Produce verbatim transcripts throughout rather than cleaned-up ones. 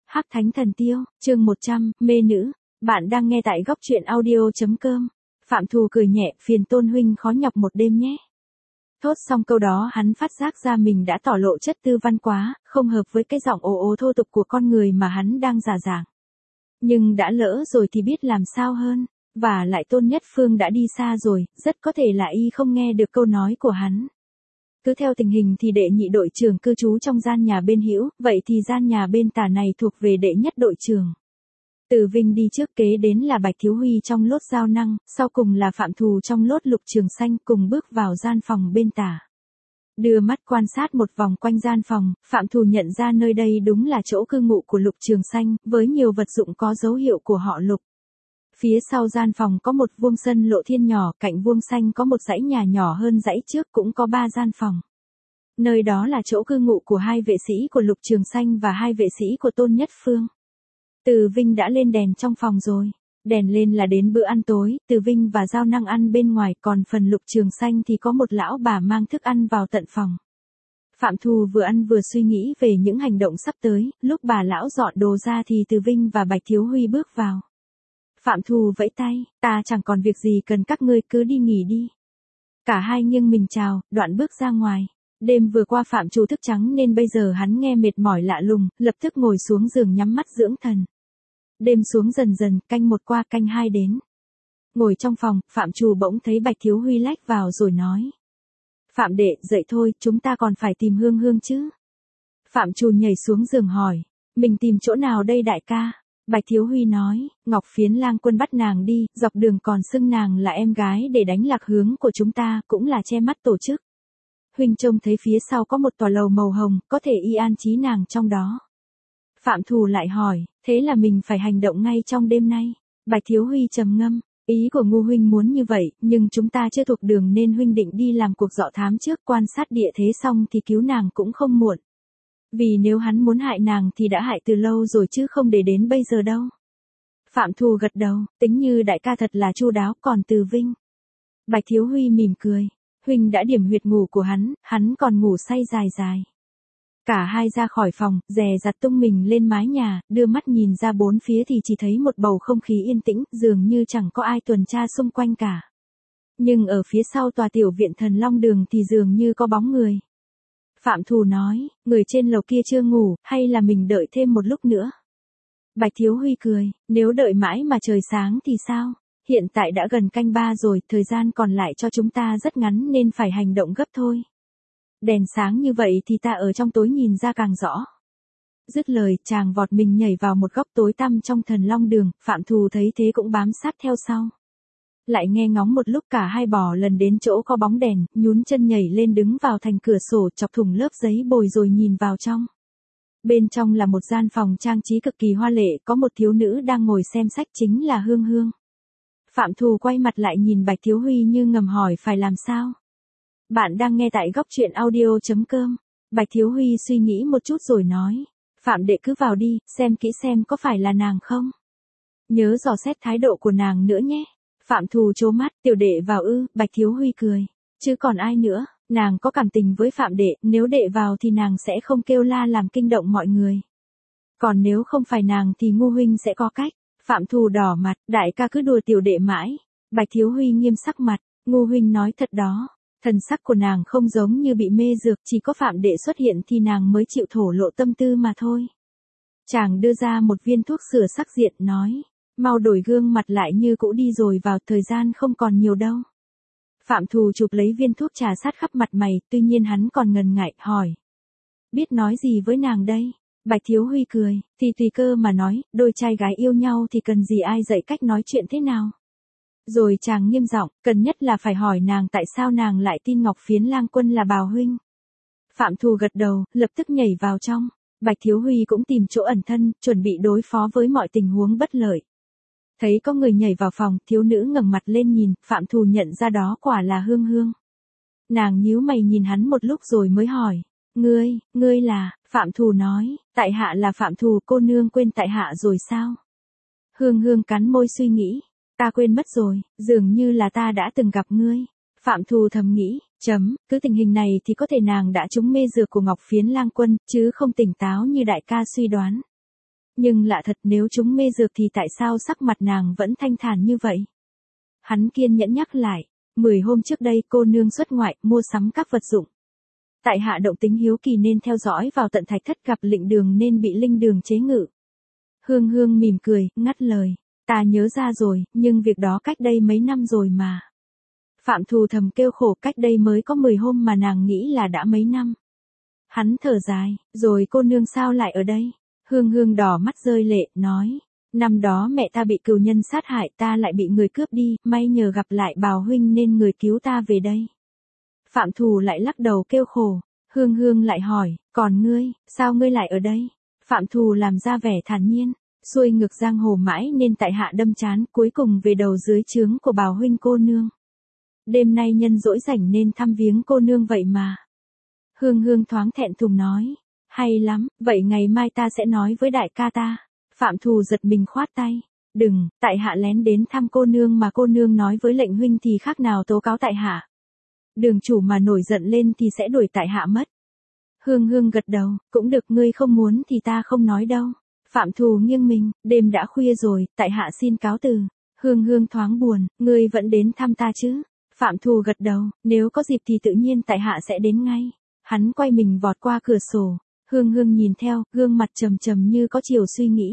Hắc Thánh Thần Tiêu, chương một trăm, mê nữ. Bạn đang nghe tại góc truyện audio chấm com. Phạm Thù cười nhẹ, phiền Tôn huynh khó nhọc một đêm nhé. Thốt xong câu đó hắn phát giác ra mình đã tỏ lộ chất tư văn quá, không hợp với cái giọng ồ ồ thô tục của con người mà hắn đang giả dạng. Nhưng đã lỡ rồi thì biết làm sao hơn, và lại Tôn Nhất Phương đã đi xa rồi, rất có thể là y không nghe được câu nói của hắn. Cứ theo tình hình thì đệ nhị đội trưởng cư trú trong gian nhà bên hữu, vậy thì gian nhà bên tả này thuộc về đệ nhất đội trưởng. Từ Vinh đi trước, kế đến là Bạch Thiếu Huy trong lốt Giao Năng, sau cùng là Phạm Thù trong lốt Lục Trường Xanh, cùng bước vào gian phòng bên tả. Đưa mắt quan sát một vòng quanh gian phòng, Phạm Thù nhận ra nơi đây đúng là chỗ cư ngụ của Lục Trường Xanh, với nhiều vật dụng có dấu hiệu của họ Lục. Phía sau gian phòng có một vuông sân lộ thiên nhỏ, cạnh vuông xanh có một dãy nhà nhỏ hơn dãy trước, cũng có ba gian phòng. Nơi đó là chỗ cư ngụ của hai vệ sĩ của Lục Trường Xanh và hai vệ sĩ của Tôn Nhất Phương. Từ Vinh đã lên đèn trong phòng rồi. Đèn lên là đến bữa ăn tối, Từ Vinh và Giao Năng ăn bên ngoài, còn phần Lục Trường Xanh thì có một lão bà mang thức ăn vào tận phòng. Phạm Thù vừa ăn vừa suy nghĩ về những hành động sắp tới, lúc bà lão dọn đồ ra thì Từ Vinh và Bạch Thiếu Huy bước vào. Phạm Thù vẫy tay, ta chẳng còn việc gì cần các ngươi, cứ đi nghỉ đi. Cả hai nghiêng mình chào, đoạn bước ra ngoài. Đêm vừa qua Phạm Trù thức trắng nên bây giờ hắn nghe mệt mỏi lạ lùng, lập tức ngồi xuống giường nhắm mắt dưỡng thần. Đêm xuống dần dần, canh một qua canh hai đến. Ngồi trong phòng, Phạm Trù bỗng thấy Bạch Thiếu Huy lách vào rồi nói. Phạm đệ, dậy thôi, chúng ta còn phải tìm Hương Hương chứ. Phạm Trù nhảy xuống giường hỏi, mình tìm chỗ nào đây đại ca? Bạch Thiếu Huy nói, Ngọc Phiến lang quân bắt nàng đi, dọc đường còn xưng nàng là em gái để đánh lạc hướng của chúng ta, cũng là che mắt tổ chức. Huynh trông thấy phía sau có một tòa lầu màu hồng, có thể y an trí nàng trong đó. Phạm Thù lại hỏi, thế là mình phải hành động ngay trong đêm nay. Bạch Thiếu Huy trầm ngâm, ý của Ngô huynh muốn như vậy, nhưng chúng ta chưa thuộc đường nên huynh định đi làm cuộc dọ thám trước, quan sát địa thế xong thì cứu nàng cũng không muộn. Vì nếu hắn muốn hại nàng thì đã hại từ lâu rồi chứ không để đến bây giờ đâu. Phạm Thù gật đầu, tính như đại ca thật là chu đáo, còn Từ Vinh. Bạch Thiếu Huy mỉm cười, huynh đã điểm huyệt ngủ của hắn, hắn còn ngủ say dài dài. Cả hai ra khỏi phòng, dè dặt tung mình lên mái nhà, đưa mắt nhìn ra bốn phía thì chỉ thấy một bầu không khí yên tĩnh, dường như chẳng có ai tuần tra xung quanh cả. Nhưng ở phía sau tòa tiểu viện Thần Long Đường thì dường như có bóng người. Phạm Thù nói, người trên lầu kia chưa ngủ, hay là mình đợi thêm một lúc nữa? Bạch Thiếu Huy cười, nếu đợi mãi mà trời sáng thì sao? Hiện tại đã gần canh ba rồi, thời gian còn lại cho chúng ta rất ngắn nên phải hành động gấp thôi. Đèn sáng như vậy thì ta ở trong tối nhìn ra càng rõ. Dứt lời, chàng vọt mình nhảy vào một góc tối tăm trong Thần Long Đường, Phạm Thù thấy thế cũng bám sát theo sau. Lại nghe ngóng một lúc, cả hai bò lần đến chỗ có bóng đèn, nhún chân nhảy lên đứng vào thành cửa sổ, chọc thủng lớp giấy bồi rồi nhìn vào trong. Bên trong là một gian phòng trang trí cực kỳ hoa lệ, có một thiếu nữ đang ngồi xem sách, chính là Hương Hương. Phạm Thù quay mặt lại nhìn Bạch Thiếu Huy như ngầm hỏi phải làm sao. Bạn đang nghe tại góc truyện audio chấm com. Bạch Thiếu Huy suy nghĩ một chút rồi nói, Phạm đệ cứ vào đi, xem kỹ xem có phải là nàng không. Nhớ dò xét thái độ của nàng nữa nhé. Phạm Thù trố mắt, tiểu đệ vào ư? Bạch Thiếu Huy cười, chứ còn ai nữa, nàng có cảm tình với Phạm đệ, nếu đệ vào thì nàng sẽ không kêu la làm kinh động mọi người. Còn nếu không phải nàng thì Ngô huynh sẽ có cách. Phạm Thù đỏ mặt, đại ca cứ đùa tiểu đệ mãi. Bạch Thiếu Huy nghiêm sắc mặt, Ngô huynh nói thật đó. Thần sắc của nàng không giống như bị mê dược, chỉ có Phạm đệ xuất hiện thì nàng mới chịu thổ lộ tâm tư mà thôi. Chàng đưa ra một viên thuốc sửa sắc diện, nói, mau đổi gương mặt lại như cũ đi rồi vào, thời gian không còn nhiều đâu. Phạm Thù chụp lấy viên thuốc trà sát khắp mặt mày, tuy nhiên hắn còn ngần ngại, hỏi, biết nói gì với nàng đây? Bạch Thiếu Huy cười, thì tùy cơ mà nói, đôi trai gái yêu nhau thì cần gì ai dạy cách nói chuyện thế nào. Rồi chàng nghiêm giọng, cần nhất là phải hỏi nàng tại sao nàng lại tin Ngọc Phiến lang quân là bào huynh. Phạm Thù gật đầu, lập tức nhảy vào trong. Bạch Thiếu Huy cũng tìm chỗ ẩn thân, chuẩn bị đối phó với mọi tình huống bất lợi. Thấy có người nhảy vào phòng, thiếu nữ ngẩng mặt lên nhìn, Phạm Thù nhận ra đó quả là Hương Hương. Nàng nhíu mày nhìn hắn một lúc rồi mới hỏi, ngươi, ngươi là? Phạm Thù nói, tại hạ là Phạm Thù, cô nương quên tại hạ rồi sao? Hương Hương cắn môi suy nghĩ, ta quên mất rồi, dường như là ta đã từng gặp ngươi. Phạm Thù thầm nghĩ, chấm, cứ tình hình này thì có thể nàng đã trúng mê dược của Ngọc Phiến lang quân, chứ không tỉnh táo như đại ca suy đoán. Nhưng lạ thật, nếu chúng mê dược thì tại sao sắc mặt nàng vẫn thanh thản như vậy? Hắn kiên nhẫn nhắc lại, mười hôm trước đây cô nương xuất ngoại, mua sắm các vật dụng. Tại hạ động tính hiếu kỳ nên theo dõi vào tận thạch thất, gặp lệnh đường nên bị linh đường chế ngự. Hương Hương mỉm cười, ngắt lời, ta nhớ ra rồi, nhưng việc đó cách đây mấy năm rồi mà. Phạm Thù thầm kêu khổ, cách đây mới có mười hôm mà nàng nghĩ là đã mấy năm. Hắn thở dài, rồi cô nương sao lại ở đây? Hương Hương đỏ mắt rơi lệ, nói, năm đó mẹ ta bị cừu nhân sát hại, ta lại bị người cướp đi, may nhờ gặp lại Bào huynh nên người cứu ta về đây. Phạm Thù lại lắc đầu kêu khổ, Hương Hương lại hỏi, còn ngươi, sao ngươi lại ở đây? Phạm Thù làm ra vẻ thản nhiên, xuôi ngược giang hồ mãi nên tại hạ đâm chán, cuối cùng về đầu dưới trướng của Bào huynh cô nương. Đêm nay nhân dỗi rảnh nên thăm viếng cô nương vậy mà. Hương Hương thoáng thẹn thùng nói, hay lắm, vậy ngày mai ta sẽ nói với đại ca ta. Phạm Thù giật mình khoát tay, đừng, tại hạ lén đến thăm cô nương mà cô nương nói với lệnh huynh thì khác nào tố cáo tại hạ. Đường chủ mà nổi giận lên thì sẽ đuổi tại hạ mất. Hương Hương gật đầu, cũng được, ngươi không muốn thì ta không nói đâu. Phạm Thù nghiêng mình, đêm đã khuya rồi, tại hạ xin cáo từ. Hương Hương thoáng buồn, ngươi vẫn đến thăm ta chứ? Phạm Thù gật đầu, nếu có dịp thì tự nhiên tại hạ sẽ đến ngay. Hắn quay mình vọt qua cửa sổ, Hương Hương nhìn theo, gương mặt trầm trầm như có chiều suy nghĩ.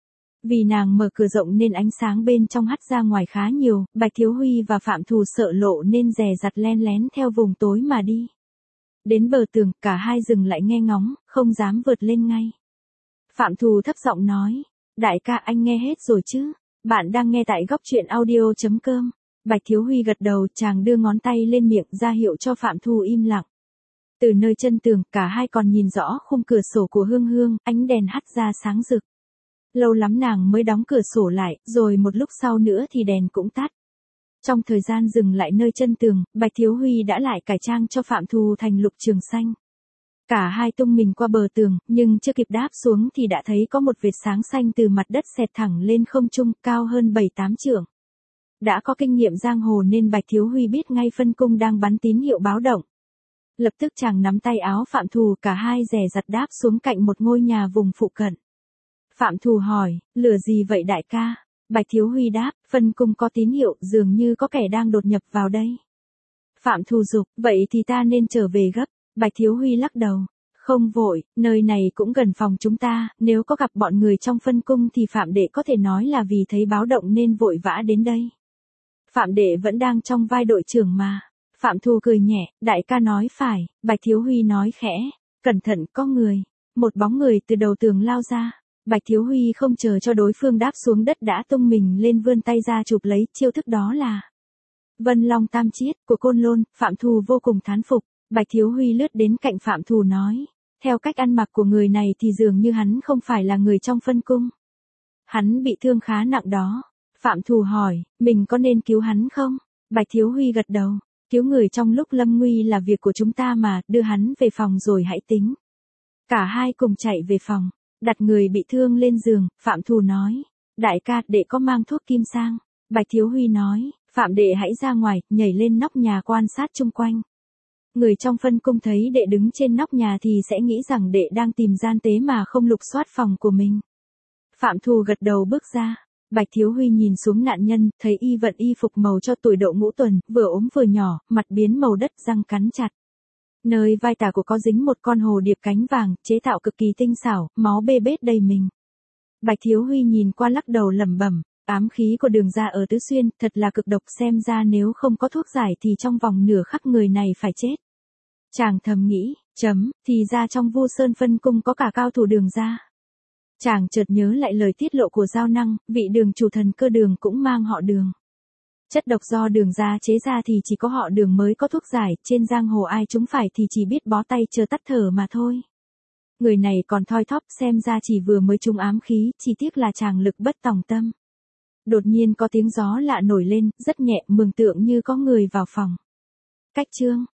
Vì nàng mở cửa rộng nên ánh sáng bên trong hắt ra ngoài khá nhiều, Bạch Thiếu Huy và Phạm Thù sợ lộ nên dè dặt len lén theo vùng tối mà đi. Đến bờ tường, cả hai dừng lại nghe ngóng, không dám vượt lên ngay. Phạm Thù thấp giọng nói, đại ca anh nghe hết rồi chứ? Bạn đang nghe tại góc truyện audio chấm com. Bạch Thiếu Huy gật đầu, chàng đưa ngón tay lên miệng ra hiệu cho Phạm Thù im lặng. Từ nơi chân tường, cả hai còn nhìn rõ khung cửa sổ của Hương Hương, ánh đèn hắt ra sáng rực. Lâu lắm nàng mới đóng cửa sổ lại, rồi một lúc sau nữa thì đèn cũng tắt. Trong thời gian dừng lại nơi chân tường, Bạch Thiếu Huy đã lại cải trang cho Phạm Thù thành Lục Trường Xanh. Cả hai tung mình qua bờ tường, nhưng chưa kịp đáp xuống thì đã thấy có một vệt sáng xanh từ mặt đất xẹt thẳng lên không trung, cao hơn bảy tám trượng. Đã có kinh nghiệm giang hồ nên Bạch Thiếu Huy biết ngay phân cung đang bắn tín hiệu báo động. Lập tức chàng nắm tay áo Phạm Thù, cả hai dè dặt đáp xuống cạnh một ngôi nhà vùng phụ cận. Phạm Thù hỏi, lửa gì vậy đại ca? Bạch Thiếu Huy đáp, phân cung có tín hiệu, dường như có kẻ đang đột nhập vào đây. Phạm Thù giục, vậy thì ta nên trở về gấp. Bạch Thiếu Huy lắc đầu, không vội, nơi này cũng gần phòng chúng ta, nếu có gặp bọn người trong phân cung thì Phạm đệ có thể nói là vì thấy báo động nên vội vã đến đây. Phạm đệ vẫn đang trong vai đội trưởng mà. Phạm Thù cười nhẹ, đại ca nói phải. Bạch Thiếu Huy nói khẽ, cẩn thận có người. Một bóng người từ đầu tường lao ra. Bạch Thiếu Huy không chờ cho đối phương đáp xuống đất đã tung mình lên vươn tay ra chụp lấy, chiêu thức đó là Vân Long Tam Chiết của Côn Lôn. Phạm Thù vô cùng thán phục. Bạch Thiếu Huy lướt đến cạnh Phạm Thù nói, theo cách ăn mặc của người này thì dường như hắn không phải là người trong phân cung. Hắn bị thương khá nặng đó. Phạm Thù hỏi, mình có nên cứu hắn không? Bạch Thiếu Huy gật đầu, cứu người trong lúc lâm nguy là việc của chúng ta mà, đưa hắn về phòng rồi hãy tính. Cả hai cùng chạy về phòng, đặt người bị thương lên giường. Phạm Thù nói, đại ca, đệ có mang thuốc kim sang. Bạch Thiếu Huy nói, Phạm đệ hãy ra ngoài, nhảy lên nóc nhà quan sát chung quanh. Người trong phân cung thấy đệ đứng trên nóc nhà thì sẽ nghĩ rằng đệ đang tìm gian tế mà không lục soát phòng của mình. Phạm Thù gật đầu bước ra. Bạch Thiếu Huy nhìn xuống nạn nhân, thấy y vận y phục màu cho tuổi độ ngũ tuần, vừa ốm vừa nhỏ, mặt biến màu đất, răng cắn chặt. Nơi vai tả của có dính một con hồ điệp cánh vàng, chế tạo cực kỳ tinh xảo, máu bê bết đầy mình. Bạch Thiếu Huy nhìn qua lắc đầu lẩm bẩm, ám khí của Đường gia ở Tứ Xuyên, thật là cực độc, xem ra nếu không có thuốc giải thì trong vòng nửa khắc người này phải chết. Chàng thầm nghĩ, chấm, thì ra trong Vu Sơn phân cung có cả cao thủ Đường gia. Chàng chợt nhớ lại lời tiết lộ của Giao Năng, vị Đường chủ thần cơ Đường cũng mang họ Đường. Chất độc do Đường gia chế ra thì chỉ có họ Đường mới có thuốc giải, trên giang hồ ai chúng phải thì chỉ biết bó tay chờ tắt thở mà thôi. Người này còn thoi thóp, xem ra chỉ vừa mới trúng ám khí, chỉ tiếc là chàng lực bất tòng tâm. Đột nhiên có tiếng gió lạ nổi lên, rất nhẹ, mường tượng như có người vào phòng. Cách chương